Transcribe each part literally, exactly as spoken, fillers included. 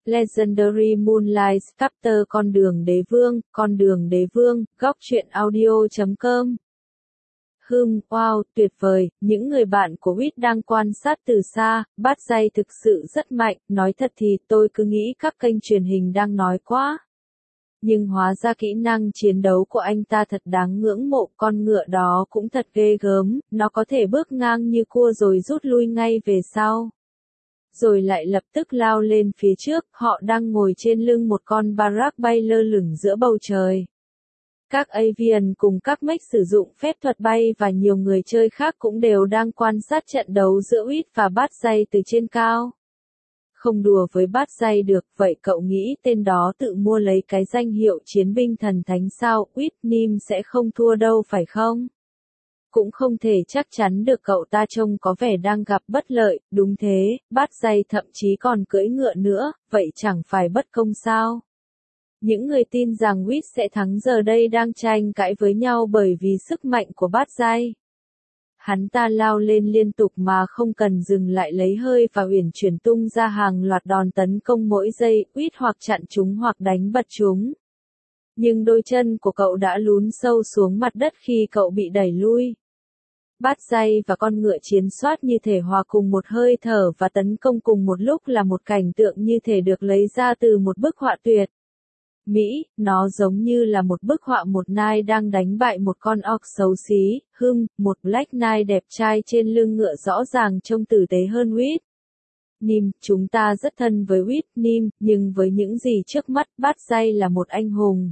Legendary Moonlight Chapter Con đường đế vương, con đường đế vương, góc truyện audio chấm com. Hừm, wow, tuyệt vời, những người bạn của Wit đang quan sát từ xa, bát giai thực sự rất mạnh, nói thật thì tôi cứ nghĩ các kênh truyền hình đang nói quá. Nhưng hóa ra kỹ năng chiến đấu của anh ta thật đáng ngưỡng mộ, con ngựa đó cũng thật ghê gớm, nó có thể bước ngang như cua rồi rút lui ngay về sau. Rồi lại lập tức lao lên phía trước, họ đang ngồi trên lưng một con Barak bay lơ lửng giữa bầu trời. Các Avian cùng các mech sử dụng phép thuật bay và nhiều người chơi khác cũng đều đang quan sát trận đấu giữa Wit và bát giai từ trên cao. Không đùa với bát giai được, vậy cậu nghĩ tên đó tự mua lấy cái danh hiệu chiến binh thần thánh sao? Wit Nim sẽ không thua đâu phải không? Cũng không thể chắc chắn được, cậu ta trông có vẻ đang gặp bất lợi, đúng thế, bát giai thậm chí còn cưỡi ngựa nữa, vậy chẳng phải bất công sao? Những người tin rằng Wit sẽ thắng giờ đây đang tranh cãi với nhau bởi vì sức mạnh của bát giai. Hắn ta lao lên liên tục mà không cần dừng lại lấy hơi và uyển chuyển tung ra hàng loạt đòn tấn công mỗi giây, Wit hoặc chặn chúng hoặc đánh bật chúng. Nhưng đôi chân của cậu đã lún sâu xuống mặt đất khi cậu bị đẩy lui. Bát giai và con ngựa chiến soát như thể hòa cùng một hơi thở và tấn công cùng một lúc là một cảnh tượng như thể được lấy ra từ một bức họa tuyệt mỹ, nó giống như là một bức họa một nai đang đánh bại một con orc xấu xí, hưng, một Black Knight đẹp trai trên lưng ngựa rõ ràng trông tử tế hơn Wit. Nim, chúng ta rất thân với Wit, Nim, nhưng với những gì trước mắt, bát giai là một anh hùng.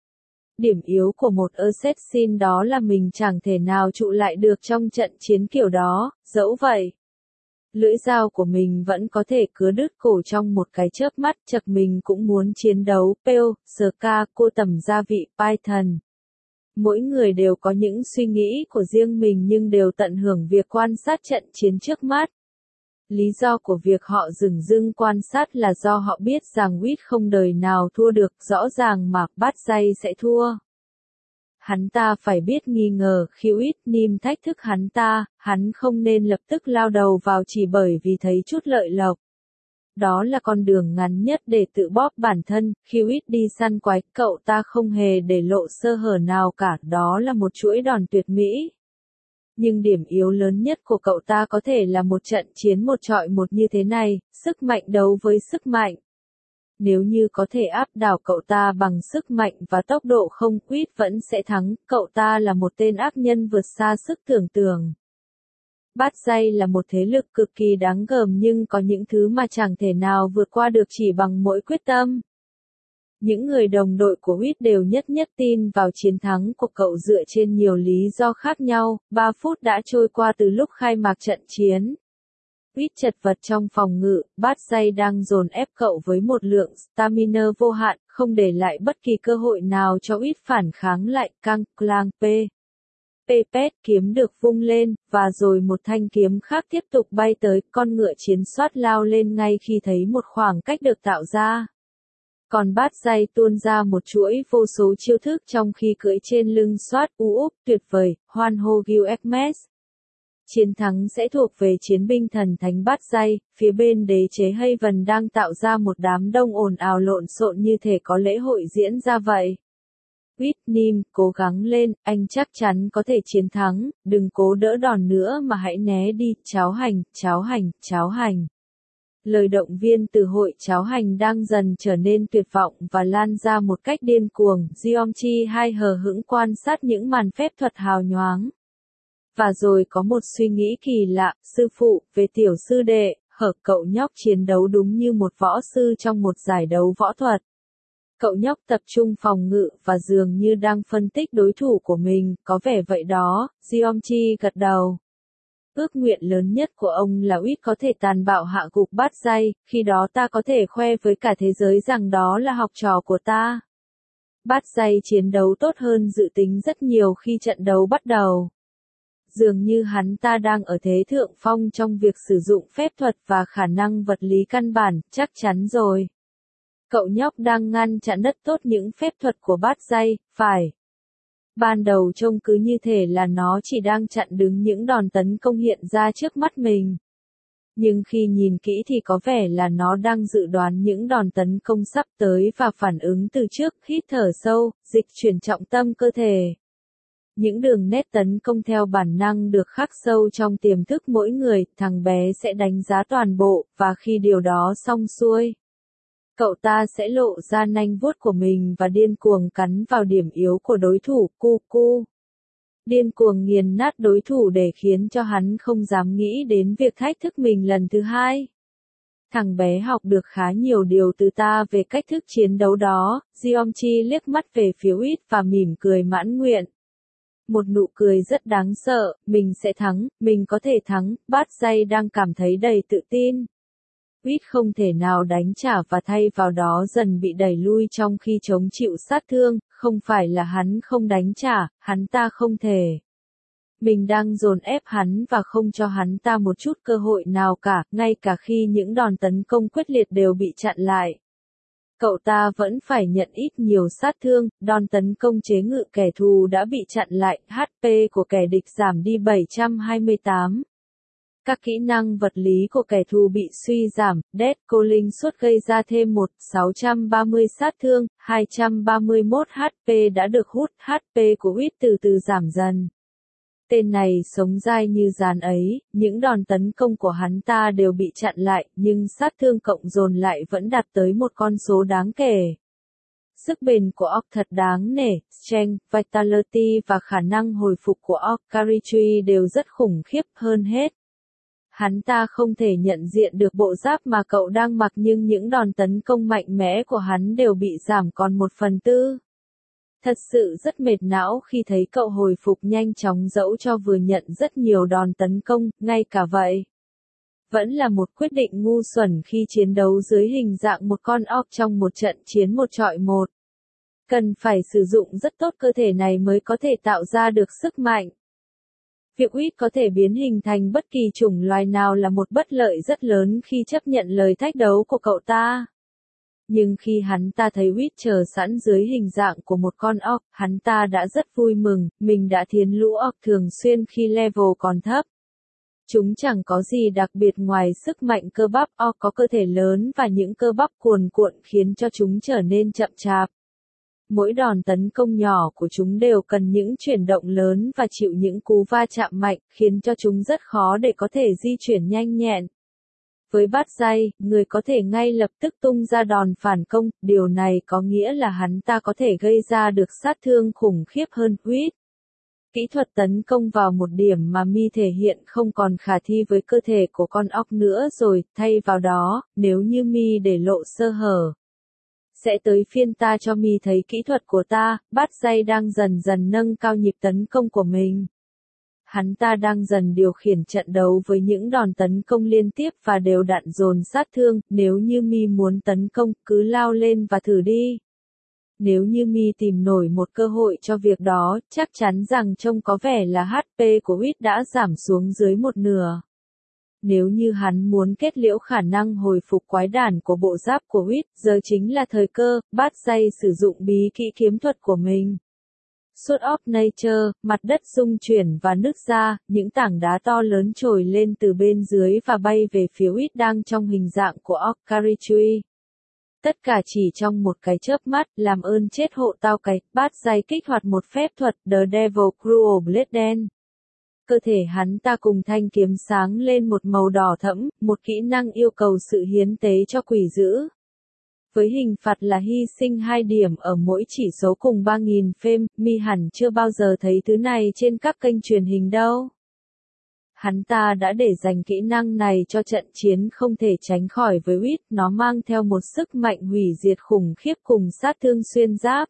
Điểm yếu của một assassin đó là mình chẳng thể nào trụ lại được trong trận chiến kiểu đó, dẫu vậy. Lưỡi dao của mình vẫn có thể cứa đứt cổ trong một cái chớp mắt, chật mình cũng muốn chiến đấu, Peo, Ska, cô tầm gia vị, Python. Mỗi người đều có những suy nghĩ của riêng mình nhưng đều tận hưởng việc quan sát trận chiến trước mắt. Lý do của việc họ dửng dưng quan sát là do họ biết rằng Wit không đời nào thua được, rõ ràng mà bát giai sẽ thua. Hắn ta phải biết nghi ngờ, khi Wit Nim thách thức hắn ta, hắn không nên lập tức lao đầu vào chỉ bởi vì thấy chút lợi lộc. Đó là con đường ngắn nhất để tự bóp bản thân, khi Wit đi săn quái, cậu ta không hề để lộ sơ hở nào cả, đó là một chuỗi đòn tuyệt mỹ. Nhưng điểm yếu lớn nhất của cậu ta có thể là một trận chiến một trọi một như thế này, sức mạnh đấu với sức mạnh. Nếu như có thể áp đảo cậu ta bằng sức mạnh và tốc độ không, Wit vẫn sẽ thắng, cậu ta là một tên ác nhân vượt xa sức tưởng tượng. Bát giai là một thế lực cực kỳ đáng gờm nhưng có những thứ mà chẳng thể nào vượt qua được chỉ bằng mỗi quyết tâm. Những người đồng đội của Wit đều nhất nhất tin vào chiến thắng của cậu dựa trên nhiều lý do khác nhau. Ba phút đã trôi qua từ lúc khai mạc trận chiến. Wit chật vật trong phòng ngự, bát giai đang dồn ép cậu với một lượng stamina vô hạn, không để lại bất kỳ cơ hội nào cho Wit phản kháng lại. Căng, clang, p. Pepet kiếm được vung lên, và rồi một thanh kiếm khác tiếp tục bay tới, con ngựa chiến soát lao lên ngay khi thấy một khoảng cách được tạo ra. Còn bát giai tuôn ra một chuỗi vô số chiêu thức trong khi cưỡi trên lưng soát, u úp, tuyệt vời, hoan hô Gilgamesh. Chiến thắng sẽ thuộc về chiến binh thần thánh bát giai, phía bên đế chế Haven đang tạo ra một đám đông ồn ào lộn xộn như thể có lễ hội diễn ra vậy. Wit Nim, cố gắng lên, anh chắc chắn có thể chiến thắng, đừng cố đỡ đòn nữa mà hãy né đi, cháo hành, cháo hành, cháo hành. Lời động viên từ hội cháo hành đang dần trở nên tuyệt vọng và lan ra một cách điên cuồng, Geomchi hai hờ hững quan sát những màn phép thuật hào nhoáng. Và rồi có một suy nghĩ kỳ lạ, sư phụ, về tiểu sư đệ, hở cậu nhóc chiến đấu đúng như một võ sư trong một giải đấu võ thuật. Cậu nhóc tập trung phòng ngự và dường như đang phân tích đối thủ của mình, có vẻ vậy đó, Geomchi gật đầu. Ước nguyện lớn nhất của ông là Wit có thể tàn bạo hạ gục bát giai, khi đó ta có thể khoe với cả thế giới rằng đó là học trò của ta. Bát giai chiến đấu tốt hơn dự tính rất nhiều khi trận đấu bắt đầu. Dường như hắn ta đang ở thế thượng phong trong việc sử dụng phép thuật và khả năng vật lý căn bản, chắc chắn rồi. Cậu nhóc đang ngăn chặn rất tốt những phép thuật của bát giai, phải. Ban đầu trông cứ như thể là nó chỉ đang chặn đứng những đòn tấn công hiện ra trước mắt mình. Nhưng khi nhìn kỹ thì có vẻ là nó đang dự đoán những đòn tấn công sắp tới và phản ứng từ trước, hít thở sâu, dịch chuyển trọng tâm cơ thể. Những đường nét tấn công theo bản năng được khắc sâu trong tiềm thức mỗi người, thằng bé sẽ đánh giá toàn bộ, và khi điều đó xong xuôi, cậu ta sẽ lộ ra nanh vuốt của mình và điên cuồng cắn vào điểm yếu của đối thủ, cu cu. Điên cuồng nghiền nát đối thủ để khiến cho hắn không dám nghĩ đến việc thách thức mình lần thứ hai. Thằng bé học được khá nhiều điều từ ta về cách thức chiến đấu đó, Giomchi liếc mắt về phía Uýt và mỉm cười mãn nguyện. Một nụ cười rất đáng sợ, mình sẽ thắng, mình có thể thắng, Bát Dây đang cảm thấy đầy tự tin. Uýt không thể nào đánh trả và thay vào đó dần bị đẩy lui trong khi chống chịu sát thương, không phải là hắn không đánh trả, hắn ta không thể. Mình đang dồn ép hắn và không cho hắn ta một chút cơ hội nào cả, ngay cả khi những đòn tấn công quyết liệt đều bị chặn lại. Cậu ta vẫn phải nhận ít nhiều sát thương, đòn tấn công chế ngự kẻ thù đã bị chặn lại, hát pê của kẻ địch giảm đi bảy trăm hai mươi tám. Các kỹ năng vật lý của kẻ thù bị suy giảm, Death Calling suốt gây ra thêm một nghìn sáu trăm ba mươi sát thương, hai trăm ba mươi mốt hát pê đã được hút, hát pê của Uýt từ từ giảm dần. Tên này sống dai như rán ấy, những đòn tấn công của hắn ta đều bị chặn lại, nhưng sát thương cộng dồn lại vẫn đạt tới một con số đáng kể. Sức bền của Orc thật đáng nể, Strength, Vitality và khả năng hồi phục của Orc Caritree đều rất khủng khiếp hơn hết. Hắn ta không thể nhận diện được bộ giáp mà cậu đang mặc nhưng những đòn tấn công mạnh mẽ của hắn đều bị giảm còn một phần tư. Thật sự rất mệt não khi thấy cậu hồi phục nhanh chóng dẫu cho vừa nhận rất nhiều đòn tấn công, ngay cả vậy. Vẫn là một quyết định ngu xuẩn khi chiến đấu dưới hình dạng một con orc trong một trận chiến một trọi một. Cần phải sử dụng rất tốt cơ thể này mới có thể tạo ra được sức mạnh. Việc Uýt có thể biến hình thành bất kỳ chủng loài nào là một bất lợi rất lớn khi chấp nhận lời thách đấu của cậu ta. Nhưng khi hắn ta thấy Uýt chờ sẵn dưới hình dạng của một con orc, hắn ta đã rất vui mừng, mình đã thiến lũ orc thường xuyên khi level còn thấp. Chúng chẳng có gì đặc biệt ngoài sức mạnh cơ bắp, orc có cơ thể lớn và những cơ bắp cuồn cuộn khiến cho chúng trở nên chậm chạp. Mỗi đòn tấn công nhỏ của chúng đều cần những chuyển động lớn và chịu những cú va chạm mạnh, khiến cho chúng rất khó để có thể di chuyển nhanh nhẹn. Với Bát Dây, người có thể ngay lập tức tung ra đòn phản công, điều này có nghĩa là hắn ta có thể gây ra được sát thương khủng khiếp hơn Uýt. Kỹ thuật tấn công vào một điểm mà Mi thể hiện không còn khả thi với cơ thể của con orc nữa rồi, thay vào đó, nếu như Mi để lộ sơ hở. Sẽ tới phiên ta cho Mi thấy kỹ thuật của ta, Bát Dây đang dần dần nâng cao nhịp tấn công của mình. Hắn ta đang dần điều khiển trận đấu với những đòn tấn công liên tiếp và đều đặn dồn sát thương, nếu như Mi muốn tấn công, cứ lao lên và thử đi. Nếu như Mi tìm nổi một cơ hội cho việc đó, chắc chắn rằng trông có vẻ là hát pê của Uýt đã giảm xuống dưới một nửa. Nếu như hắn muốn kết liễu khả năng hồi phục quái đản của bộ giáp của Uýt, giờ chính là thời cơ, Bát Dây sử dụng bí kỹ kiếm thuật của mình. Sword of Nature, mặt đất rung chuyển và nứt ra, những tảng đá to lớn trồi lên từ bên dưới và bay về phía Uýt đang trong hình dạng của Orc Caritree. Tất cả chỉ trong một cái chớp mắt, làm ơn chết hộ tao cái, Bát Dây kích hoạt một phép thuật, The Devil Cruel Blade đen. Cơ thể hắn ta cùng thanh kiếm sáng lên một màu đỏ thẫm, một kỹ năng yêu cầu sự hiến tế cho quỷ dữ. Với hình phạt là hy sinh hai điểm ở mỗi chỉ số cùng ba nghìn phêm, Mi hẳn chưa bao giờ thấy thứ này trên các kênh truyền hình đâu. Hắn ta đã để dành kỹ năng này cho trận chiến không thể tránh khỏi với Uýt, nó mang theo một sức mạnh hủy diệt khủng khiếp cùng sát thương xuyên giáp.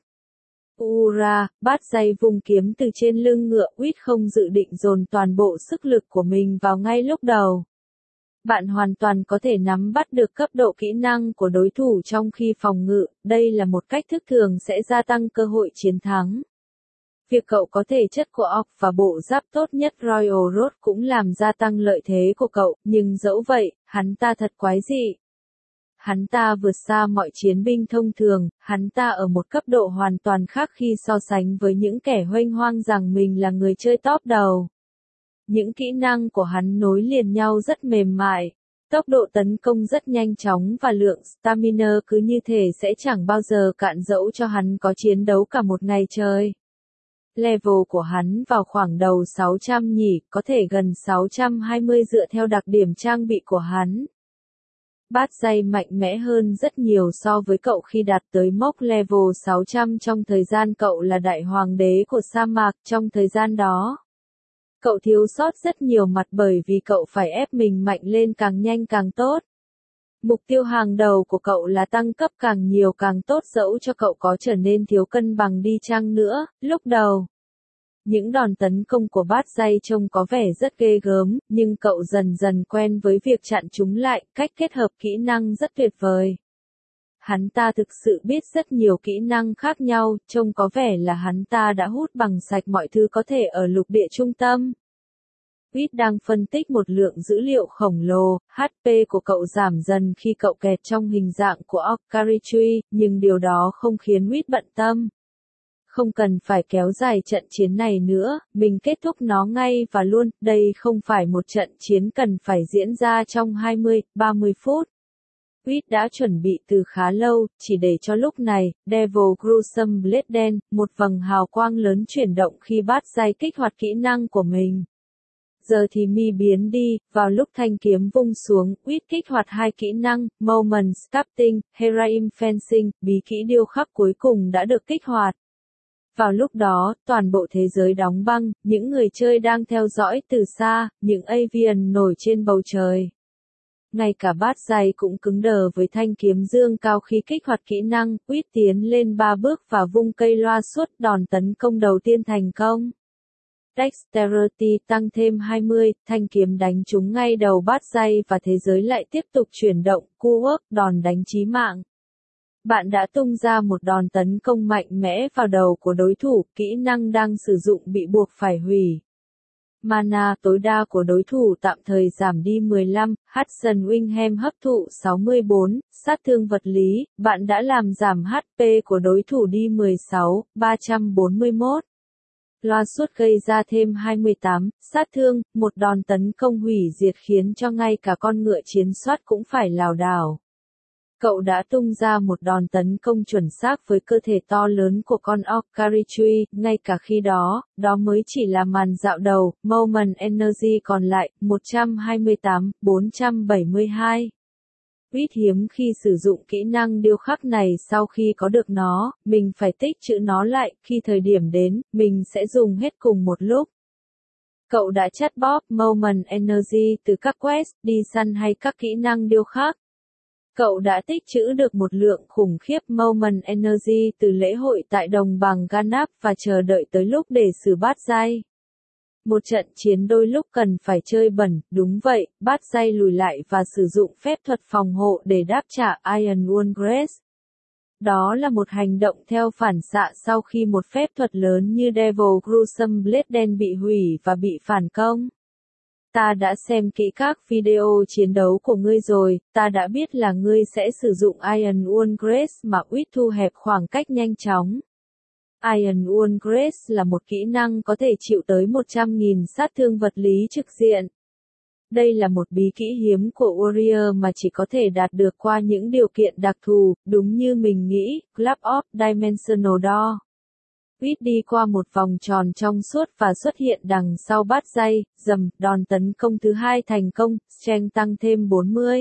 Ura, Bát Dây vùng kiếm từ trên lưng ngựa, Uýt không dự định dồn toàn bộ sức lực của mình vào ngay lúc đầu. Bạn hoàn toàn có thể nắm bắt được cấp độ kỹ năng của đối thủ trong khi phòng ngự, đây là một cách thức thường sẽ gia tăng cơ hội chiến thắng. Việc cậu có thể chất của orc và bộ giáp tốt nhất Royal Road cũng làm gia tăng lợi thế của cậu, nhưng dẫu vậy, hắn ta thật quái dị. Hắn ta vượt xa mọi chiến binh thông thường, hắn ta ở một cấp độ hoàn toàn khác khi so sánh với những kẻ huênh hoang rằng mình là người chơi top đầu. Những kỹ năng của hắn nối liền nhau rất mềm mại. Tốc độ tấn công rất nhanh chóng và lượng stamina cứ như thể sẽ chẳng bao giờ cạn dẫu cho hắn có chiến đấu cả một ngày trời. Level của hắn vào khoảng đầu sáu trăm nhỉ, có thể gần sáu trăm hai mươi dựa theo đặc điểm trang bị của hắn. Bát giai mạnh mẽ hơn rất nhiều so với cậu khi đạt tới mốc level sáu trăm trong thời gian cậu là đại hoàng đế của sa mạc. Trong thời gian đó, cậu thiếu sót rất nhiều mặt bởi vì cậu phải ép mình mạnh lên càng nhanh càng tốt. Mục tiêu hàng đầu của cậu là tăng cấp càng nhiều càng tốt dẫu cho cậu có trở nên thiếu cân bằng đi chăng nữa. Lúc đầu, những đòn tấn công của bát giai trông có vẻ rất ghê gớm, nhưng cậu dần dần quen với việc chặn chúng lại, cách kết hợp kỹ năng rất tuyệt vời. Hắn ta thực sự biết rất nhiều kỹ năng khác nhau, trông có vẻ là hắn ta đã hút bằng sạch mọi thứ có thể ở lục địa trung tâm. Quýt đang phân tích một lượng dữ liệu khổng lồ, hát pê của cậu giảm dần khi cậu kẹt trong hình dạng của Okaritree, nhưng điều đó không khiến Quýt bận tâm. Không cần phải kéo dài trận chiến này nữa, mình kết thúc nó ngay và luôn, đây không phải một trận chiến cần phải diễn ra trong hai mươi, ba mươi phút. Quýt đã chuẩn bị từ khá lâu, chỉ để cho lúc này, Devil Gruesome Blade đen, một vầng hào quang lớn chuyển động khi bát giai kích hoạt kỹ năng của mình. Giờ thì mi biến đi, vào lúc thanh kiếm vung xuống, Quýt kích hoạt hai kỹ năng, Moment Sculpting, Heroim Fencing, bí kỹ điêu khắc cuối cùng đã được kích hoạt. Vào lúc đó, toàn bộ thế giới đóng băng, những người chơi đang theo dõi từ xa, những avian nổi trên bầu trời. Ngay cả bát giai cũng cứng đờ với thanh kiếm dương cao khi kích hoạt kỹ năng, Quýt tiến lên ba bước và vung cây loa suốt đòn tấn công đầu tiên thành công. Dexterity tăng thêm hai mươi, thanh kiếm đánh trúng ngay đầu bát giai và thế giới lại tiếp tục chuyển động, Q-work, đòn đánh chí mạng. Bạn đã tung ra một đòn tấn công mạnh mẽ vào đầu của đối thủ, kỹ năng đang sử dụng bị buộc phải hủy. Mana tối đa của đối thủ tạm thời giảm đi mười lăm, Hudson Wingham hấp thụ sáu mươi bốn, sát thương vật lý, bạn đã làm giảm hát pê của đối thủ đi mười sáu, ba trăm bốn mươi mốt. Loa suốt gây ra thêm hai mươi tám, sát thương, một đòn tấn công hủy diệt khiến cho ngay cả con ngựa chiến soát cũng phải lảo đảo. Cậu đã tung ra một đòn tấn công chuẩn xác với cơ thể to lớn của con Okaritree, ngay cả khi đó, đó mới chỉ là màn dạo đầu, Moment Energy còn lại, một trăm hai mươi tám, bốn trăm bảy mươi hai. Quýt hiếm khi sử dụng kỹ năng điêu khắc này sau khi có được nó, mình phải tích trữ nó lại, khi thời điểm đến, mình sẽ dùng hết cùng một lúc. Cậu đã chắt bóp Moment Energy từ các quest, đi săn hay các kỹ năng điêu khắc. Cậu đã tích trữ được một lượng khủng khiếp Moment Energy từ lễ hội tại đồng bằng Ganap và chờ đợi tới lúc để xử bát giai. Một trận chiến đôi lúc cần phải chơi bẩn, đúng vậy, bát giai lùi lại và sử dụng phép thuật phòng hộ để đáp trả Iron Wall Grace. Đó là một hành động theo phản xạ sau khi một phép thuật lớn như Devil Gruesome Blade đen bị hủy và bị phản công. Ta đã xem kỹ các video chiến đấu của ngươi rồi, ta đã biết là ngươi sẽ sử dụng Iron Wall Grace mà Quýt thu hẹp khoảng cách nhanh chóng. Iron Wall Grace là một kỹ năng có thể chịu tới một trăm nghìn sát thương vật lý trực diện. Đây là một bí kỹ hiếm của Warrior mà chỉ có thể đạt được qua những điều kiện đặc thù, đúng như mình nghĩ, Club of Dimensional Door. Quýt đi qua một vòng tròn trong suốt và xuất hiện đằng sau bát giai, dầm, đòn tấn công thứ hai thành công, strength tăng thêm bốn mươi.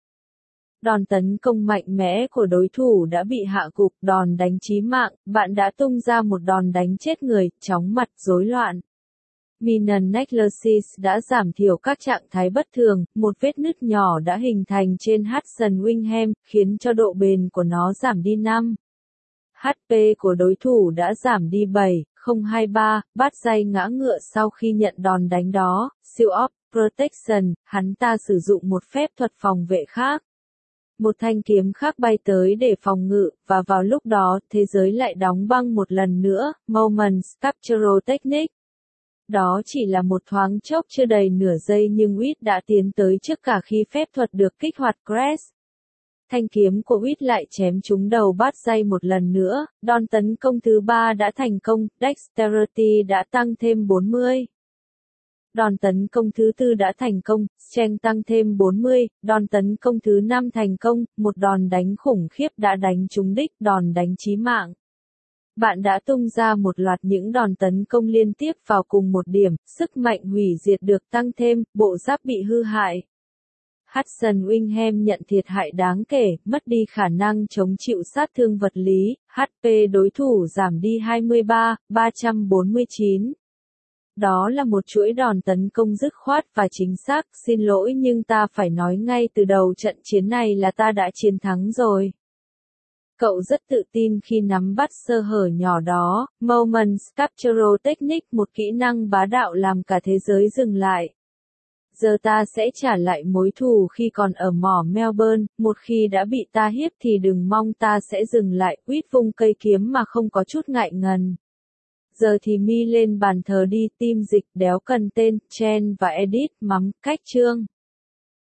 Đòn tấn công mạnh mẽ của đối thủ đã bị hạ gục, đòn đánh chí mạng, bạn đã tung ra một đòn đánh chết người, chóng mặt, rối loạn. Minion Necrosis đã giảm thiểu các trạng thái bất thường, một vết nứt nhỏ đã hình thành trên Hudson Wingham, khiến cho độ bền của nó giảm đi năm. hát pê của đối thủ đã giảm đi bảy, không hai ba, bát giai ngã ngựa sau khi nhận đòn đánh đó, Seal of Protection, hắn ta sử dụng một phép thuật phòng vệ khác. Một thanh kiếm khác bay tới để phòng ngự, và vào lúc đó, thế giới lại đóng băng một lần nữa, Moment Captural Technique. Đó chỉ là một thoáng chốc chưa đầy nửa giây nhưng Quýt đã tiến tới trước cả khi phép thuật được kích hoạt Crash. Thanh kiếm của Quýt lại chém trúng đầu bát giai một lần nữa, đòn tấn công thứ ba đã thành công, Dexterity đã tăng thêm bốn mươi. đòn tấn công thứ tư đã thành công, strength tăng thêm bốn mươi, đòn tấn công thứ năm thành công, một đòn đánh khủng khiếp đã đánh trúng đích, đòn đánh chí mạng. Bạn đã tung ra một loạt những đòn tấn công liên tiếp vào cùng một điểm, sức mạnh hủy diệt được tăng thêm, bộ giáp bị hư hại. Hudson Wingham nhận thiệt hại đáng kể, mất đi khả năng chống chịu sát thương vật lý, hát pê đối thủ giảm đi hai mươi ba, ba trăm bốn mươi chín. Đó là một chuỗi đòn tấn công dứt khoát và chính xác, xin lỗi nhưng ta phải nói ngay từ đầu trận chiến này là ta đã chiến thắng rồi. Cậu rất tự tin khi nắm bắt sơ hở nhỏ đó, Moments Capture Technique, một kỹ năng bá đạo làm cả thế giới dừng lại. Giờ ta sẽ trả lại mối thù khi còn ở mỏ Melbourne, một khi đã bị ta hiếp thì đừng mong ta sẽ dừng lại, Quýt vung cây kiếm mà không có chút ngại ngần. Giờ thì mi lên bàn thờ đi, team dịch đéo cần tên, Chen và Edit mắm, cách chương.